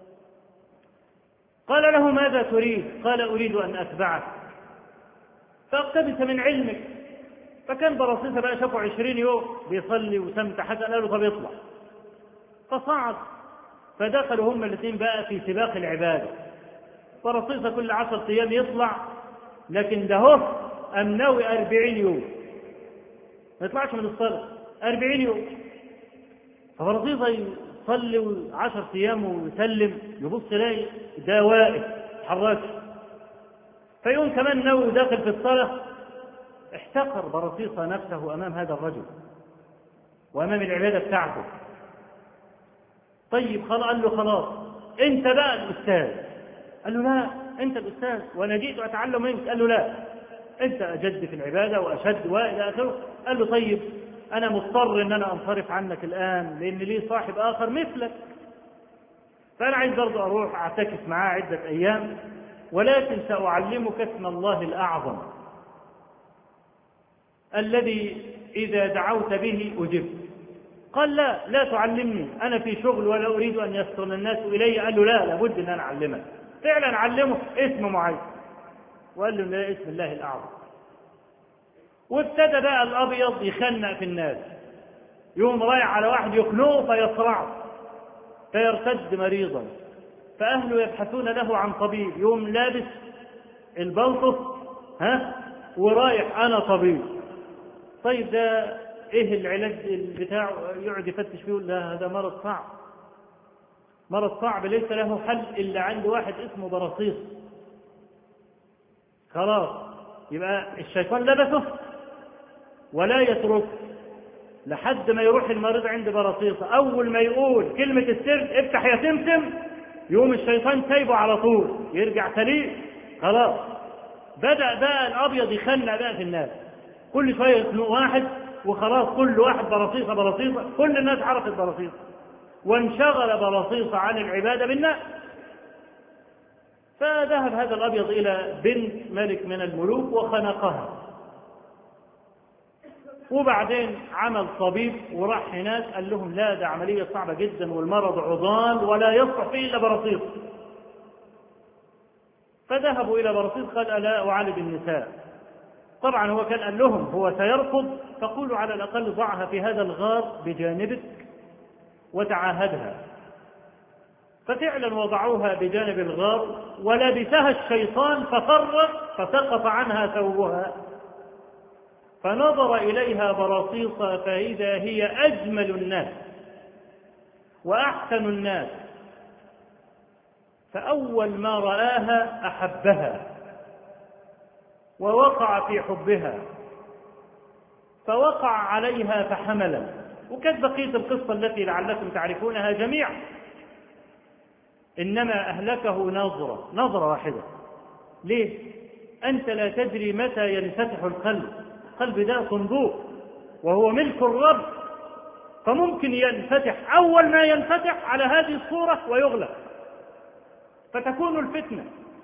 قال له ماذا تريد؟ قال أريد أن أتبعك فأقتبس من علمك. فكان برصيصة بقى شافه عشرين يوم بيصلي وسمت حسن، قال له طب يطلع. فصعد فدخلوا هم الاثنين بقى في سباق العبادة. برصيصة كل عشر أيام يطلع، لكن ده هو أمنوي أربعين يوم ما يطلعش من الصلاة أربعين يوم. فبرصيصة يصلي عشر أيام ويسلم، يبص يلاقي ده واقف حركش. فيوم كمان نوي داخل في الصلاة، احتقر برصيصة نفسه أمام هذا الرجل وأمام العبادة بتاعته. طيب خلاص، قال له خلاص أنت بقى الأستاذ. قال له لا أنت الأستاذ وأنا جئت أتعلم منك. قال له لا أنت أجد في العبادة وأشد وإلى آخره. قال له طيب أنا مضطر أن أنا أنصرف عنك الآن لأن لي صاحب آخر مثلك، فأنا عايز برضه أروح أعتكف معاه عدة أيام، ولكن سأعلمك اسم الله الأعظم الذي إذا دعوت به أجبت. قال لا لا تعلمني، أنا في شغل ولا أريد أن يصل الناس إلي. قال له لا لابد أن أنا أعلمك. فعلا علمه اسم معين وقال له لا اسم الله الأعظم. وابتدى بقى الأبيض يخنق في الناس، يوم رايح على واحد يخنقه فيصرعه فيرتد مريضا، فأهله يبحثون له عن طبيب، يوم لابس البلطف ها ورايح أنا طبيب. طيب ده إيه العلاج بتاعه؟ يقعد يفتش فيه يقول لا هذا مرض صعب، مرض صعب ليس له حل إلا عند واحد اسمه برصيص. خلاص يبقى الشيطان لبسه ولا يترك لحد ما يروح المريض عند برصيصة. أول ما يقول كلمة السر افتح يا سمسم يوم الشيطان سايبه على طول يرجع سليم. خلاص بدأ بقى الأبيض يخنق بقى في الناس، كل شوية يخنق واحد وخلاص كل واحد برصيصة برصيصة، كل الناس عرفت برصيصة وانشغل برصيصة عن العبادة بالناس. فذهب هذا الأبيض إلى بنت ملك من الملوك وخنقها، وبعدين عمل طبيب وراح هناك قال لهم لا ده عملية صعبة جدا والمرض عضال ولا يصلح فيه إلا برصيص. فذهبوا إلى برصيص قال ألا أعالج النساء. طبعا هو كان قال لهم هو سيرفض، فقولوا على الأقل ضعها في هذا الغار بجانبك وتعاهدها. ففعلا وضعوها بجانب الغار ولبسها الشيطان ففرق فسقط عنها ثوبها، فنظر إليها براصيص فإذا هي أجمل الناس وأحسن الناس، فأول ما رآها أحبها ووقع في حبها، فوقع عليها فحملا. وكانت بقية القصة التي لعلكم تعرفونها جميعا، إنما أهلكه نظرة نظرة واحدة. ليه؟ أنت لا تدري متى ينفتح القلب. القلب ده صندوق وهو ملك الرب، فممكن ينفتح أول ما ينفتح على هذه الصورة ويغلق، فتكون الفتنة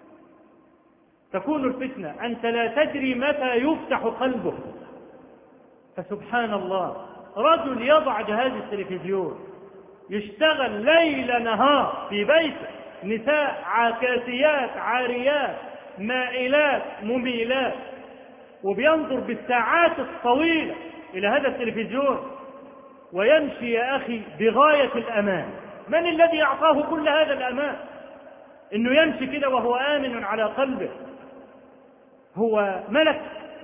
تكون الفتنة أنت لا تدري متى يفتح قلبه. فسبحان الله، رجل يضع جهاز التلفزيون يشتغل ليل نهار في بيته، نساء عاكاسيات عاريات مائلات مميلات، وبينظر بالساعات الطويلة إلى هذا التلفزيون ويمشي يا أخي بغاية الأمان. من الذي أعطاه كل هذا الأمان إنه يمشي كده وهو آمن على قلبه؟ هو ملك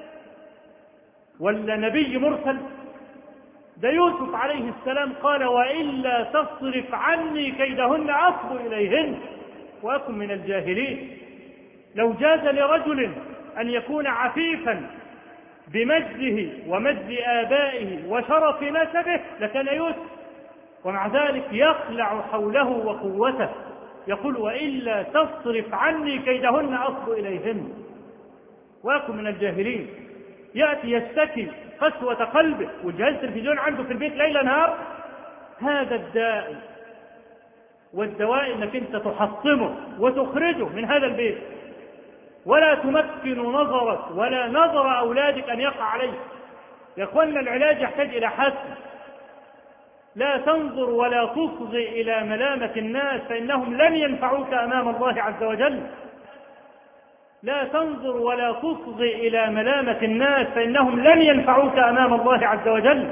ولا نبي مرسل؟ ده يوسف عليه السلام قال وإلا تصرف عني كيدهن أصب إليهن وأكن من الجاهلين. لو جاز لرجل أن يكون عفيفا بمجده ومجد آبائه وشرف نسبه لكان يوسف، ومع ذلك يخلع حوله وقوته، يقول وإلا تصرف عني كيدهن أصب إليهن وأكن من الجاهلين. يأتي يشتكي قسوة قلبه والجهاز التلفزيون عنده في البيت ليل نهار. هذا الداء، والدواء انك انت تحطمه وتخرجه من هذا البيت، ولا تمكن نظرك ولا نظر أولادك أن يقع عليه. يا أخوانا العلاج يحتاج إلى حسم. لا تنظر ولا تصغي إلى ملامة الناس فإنهم لن ينفعوك أمام الله عز وجل. لا تنظر ولا تصغي إلى ملامة الناس فإنهم لن ينفعوك أمام الله عز وجل.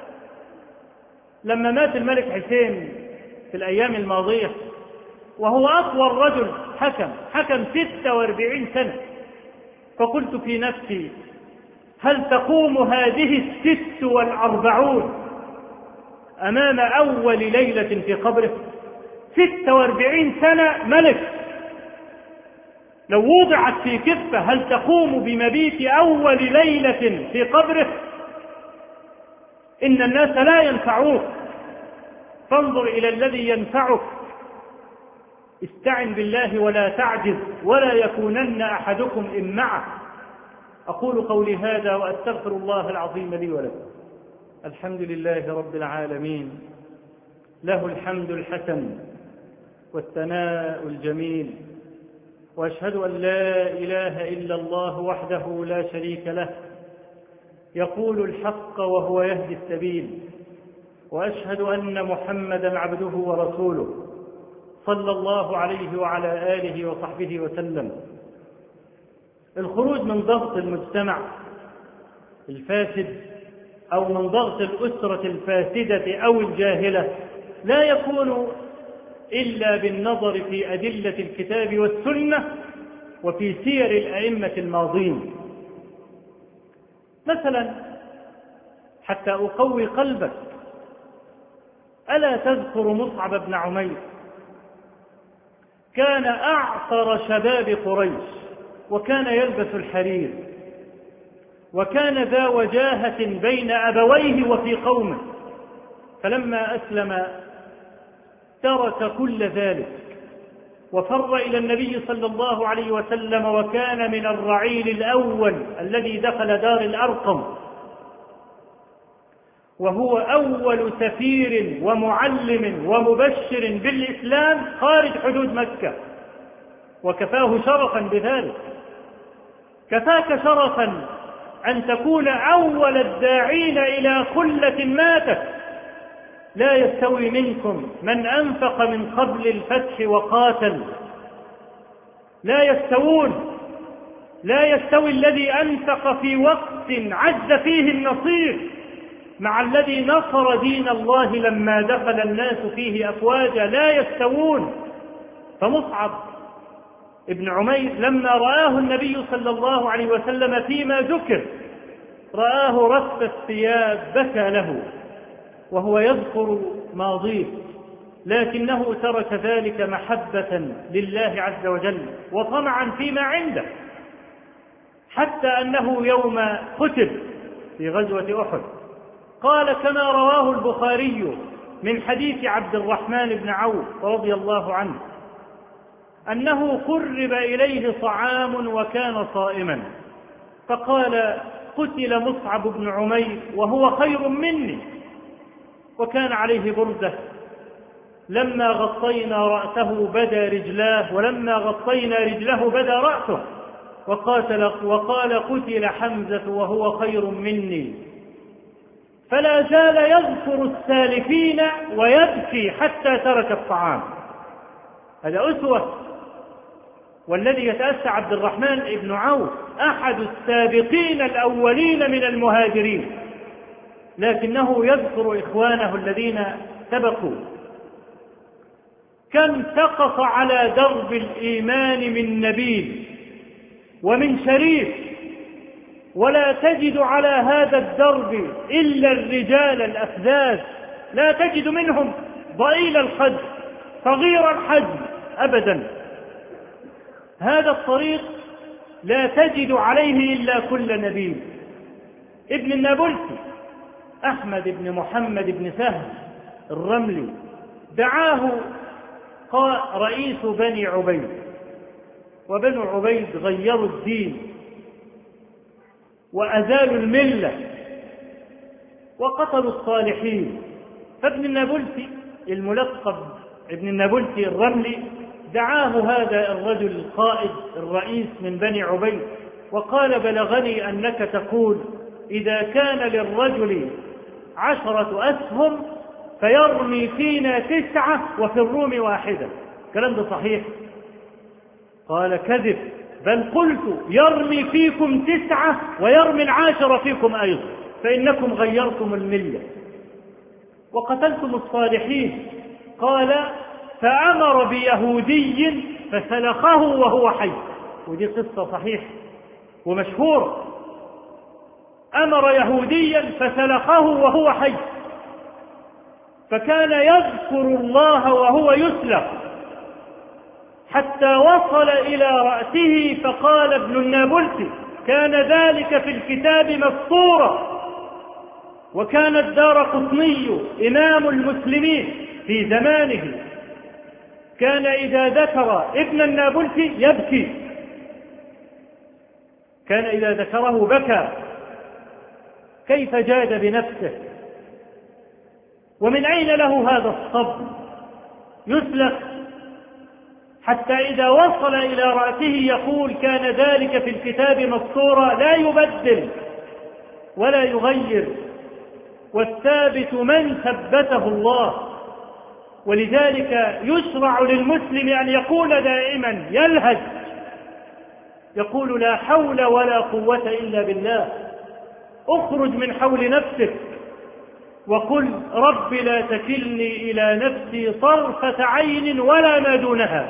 لما مات الملك حسين في الأيام الماضية وهو أطول رجل حكم حكم ستة واربعين سنة، فقلت في نفسي هل تقوم هذه الست والأربعون أمام أول ليلة في قبره؟ ستة واربعين سنة ملك، لو وضعت في كفة هل تقوم بمبيت أول ليلة في قبره؟ إن الناس لا ينفعوك، فانظر إلى الذي ينفعك. استعن بالله ولا تعجز ولا يكونن أحدكم إمعة. أقول قولي هذا وأستغفر الله العظيم لي ولكم. الحمد لله رب العالمين، له الحمد الحسن والثناء الجميل، وأشهد أن لا إله إلا الله وحده لا شريك له، يقول الحق وهو يهدي السبيل، وأشهد أن محمدا عبده ورسوله صلى الله عليه وعلى آله وصحبه وسلم. الخروج من ضغط المجتمع الفاسد أو من ضغط الأسرة الفاسدة أو الجاهلة لا يكون إلا بالنظر في أدلة الكتاب والسنة وفي سير الأئمة الماضين. مثلا حتى أقوي قلبك، ألا تذكر مصعب بن عمير؟ كان أعطر شباب قريش وكان يلبس الحرير، وكان ذا وجاهة بين أبويه وفي قومه، فلما أسلم ترك كل ذلك وفر إلى النبي صلى الله عليه وسلم، وكان من الرعيل الأول الذي دخل دار الأرقم، وهو أول سفير ومعلم ومبشر بالإسلام خارج حدود مكة، وكفاه شرفا بذلك. كفاك شرفا أن تكون أول الداعين إلى خلة ماتت. لا يستوي منكم من أنفق من قبل الفتح وقاتل، لا يستوون. لا يستوي الذي أنفق في وقت عز فيه النصير مع الذي نصر دين الله لما دخل الناس فيه أفواجا. لا يستوون. فمصعب ابن عمير لما رآه النبي صلى الله عليه وسلم فيما ذكر رآه رث الثياب بكى له وهو يذكر ماضيه، لكنه ترك ذلك محبة لله عز وجل وطمعا فيما عنده، حتى أنه يوم قتل في غزوة أحد قال كما رواه البخاري من حديث عبد الرحمن بن عوف رضي الله عنه أنه قرب إليه طعام وكان صائما، فقال قتل مصعب بن عمير وهو خير مني، وكان عليه بردة، لما غطينا رأسه بدا رجلاه ولما غطينا رجله بدا رأسه، وقاتل وقال قتل حمزة وهو خير مني، فلا زال يذكر السالفين ويبكي حتى ترك الطعام. هذا أسوة. والذي يتأسى عبد الرحمن بن عوف أحد السابقين الأولين من المهاجرين، لكنه يذكر إخوانه الذين سبقوا. كم سقط على درب الإيمان من نبيل ومن شريف، ولا تجد على هذا الدرب إلا الرجال الأفذاذ، لا تجد منهم ضئيل الخد صغير الحجم أبدا. هذا الطريق لا تجد عليه إلا كل نبيل. ابن النابلسي أحمد بن محمد بن سهل الرملي دعاه رئيس بني عبيد، وبنو عبيد غيروا الدين وأزالوا الملة وقتلوا الصالحين، فابن النابلسي الملقب ابن النابلسي الرملي دعاه هذا الرجل القائد الرئيس من بني عبيد وقال بلغني أنك تقول إذا كان للرجل عشرة أسهم فيرمي فينا تسعة وفي الروم واحدة، الكلام ده صحيح؟ قال كذب، بل قلت يرمي فيكم تسعة ويرمي العاشرة فيكم أيضا، فإنكم غيرتم الملة وقتلتم الصالحين. قال فأمر بيهودي فسلخه وهو حي، ودي قصة صحيح ومشهورة. أمر يهوديا فسلخه وهو حي، فكان يذكر الله وهو يسلخ حتى وصل إلى رأسه، فقال ابن النابلسي كان ذلك في الكتاب مسطورا. وكان الدارقطني إمام المسلمين في زمانه كان إذا ذكر ابن النابلسي يبكي، كان إذا ذكره بكى. كيف جاد بنفسه، ومن أين له هذا الصبر؟ يسلخ حتى إذا وصل إلى رأسه يقول كان ذلك في الكتاب مسطورا، لا يبدل ولا يغير، والثابت من ثبته الله. ولذلك يشرع للمسلم أن يقول دائما يلهج، يقول لا حول ولا قوة إلا بالله. اخرج من حول نفسك وقل رب لا تكلني إلى نفسي طرفة عين ولا ما دونها،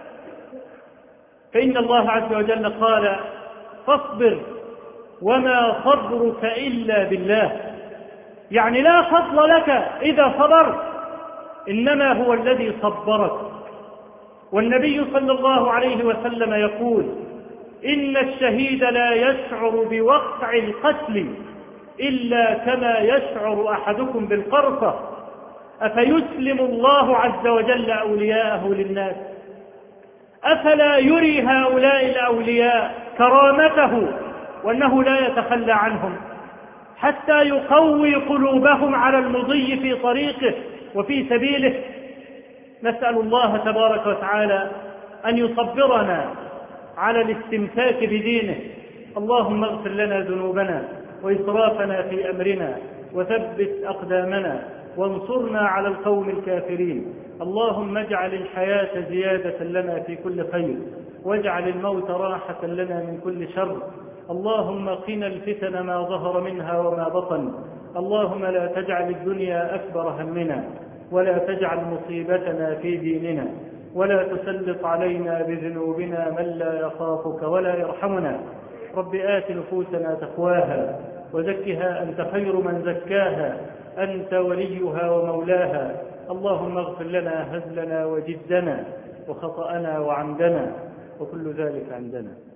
فإن الله عز وجل قال فاصبر وما صبرك إلا بالله، يعني لا فضل لك إذا صبرت، إنما هو الذي صبرك. والنبي صلى الله عليه وسلم يقول إن الشهيد لا يشعر بوقع القتل إلا كما يشعر أحدكم بالقرصة، أفيسلم الله عز وجل أولياءه للناس؟ أفلا يري هؤلاء الأولياء كرامته وأنه لا يتخلى عنهم حتى يقوي قلوبهم على المضي في طريقه وفي سبيله؟ نسأل الله تبارك وتعالى أن يصبرنا على الاستمساك بدينه. اللهم اغفر لنا ذنوبنا وإسرافنا في أمرنا وثبت أقدامنا وانصرنا على القوم الكافرين. اللهم اجعل الحياة زيادة لنا في كل خير واجعل الموت راحة لنا من كل شر. اللهم قنا الفتن ما ظهر منها وما بطن. اللهم لا تجعل الدنيا أكبر همنا، ولا تجعل مصيبتنا في ديننا، ولا تسلط علينا بذنوبنا من لا يخافك ولا يرحمنا. رب آت نفوسنا تقواها وزكها أنت خير من زكاها، أنت وليها ومولاها. اللهم اغفر لنا هزلنا وجدنا وخطأنا وعمدنا وكل ذلك عندنا.